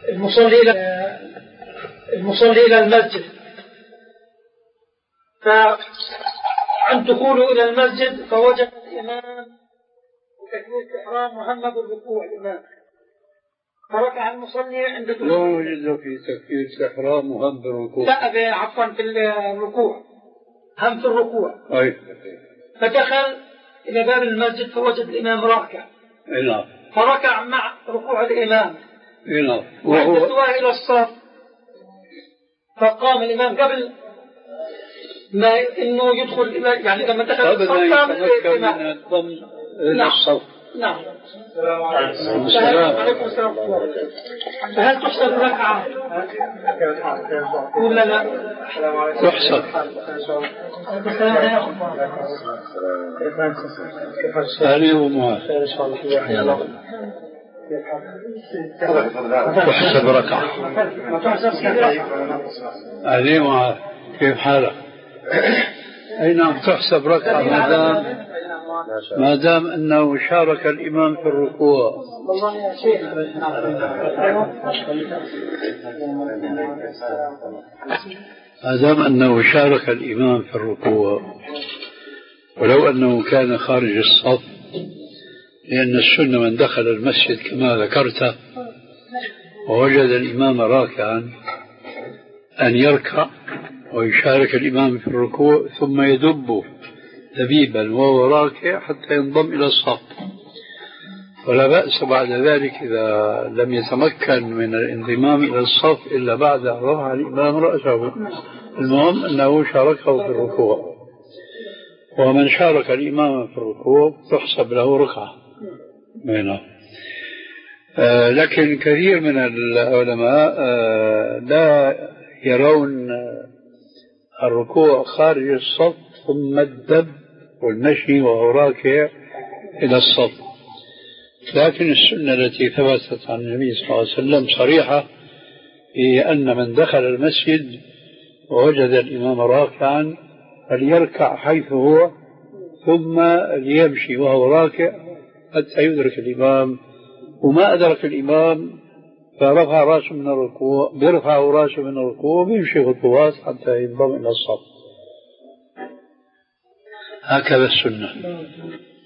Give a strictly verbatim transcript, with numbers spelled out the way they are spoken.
المصلي إلى المصلي إلى المسجد، فعند دخوله إلى المسجد فوجد الإمام بتكبيرة الإحرام مهمة بالركوع الإمام، فركع المصلي عند دخوله. لا وجد في تكبيرة الإحرام مهم بالركوع. لا عفوا في الركوع، هم في الركوع. أي. فدخل إلى باب المسجد فوجد الإمام راكع. نعم. فركع مع ركوع الإمام. نعم. وعند استوائه إلى الصف فقام الإمام قبل ما إنه يدخل يعني لما دخل الصف قام الإمام. من الضم إلى الصف. نعم. السلام عليكم السلام. فهل تحسب ركعة ولا لا؟ تحسب. هذه أمها. تحسب ركعة. هذه أمها كيف حالك؟ أي نعم تحسب ركعة ما دام ما دام أنه شارك الإمام في الركوع. والله يا شيخ ما دام أنه شارك الإمام في الركوع ولو أنه كان خارج الصف، لأن السنة من دخل المسجد كما ذكرت ووجد الإمام راكعا أن يركع ويشارك الإمام في الركوع ثم يدب دبيبا وهو راكع حتى ينضم إلى الصف، ولا بأس بعد ذلك إذا لم يتمكن من الانضمام إلى الصف إلا بعد أن رفع الإمام رأسه. المهم أنه شاركه في الركوع، ومن شارك الإمام في الركوع تحسب له ركعة منه. آه لكن كثير من العلماء آه لا يرون الركوع خارج الصف ثم الدب والمشي وهو راكع إلى الصف، لكن السنة التي ثبتت عن النبي صلى الله عليه وسلم صريحة هي أن من دخل المسجد ووجد الإمام راكعا فليركع حيث هو ثم ليمشي وهو راكع حتى يدرك الإمام، وما أدرك الإمام فرفع رأسه من الركوع بيرفع رأسه من الركوع ويمشي خطوات حتى ينضم إلى الصف. هكذا السنة.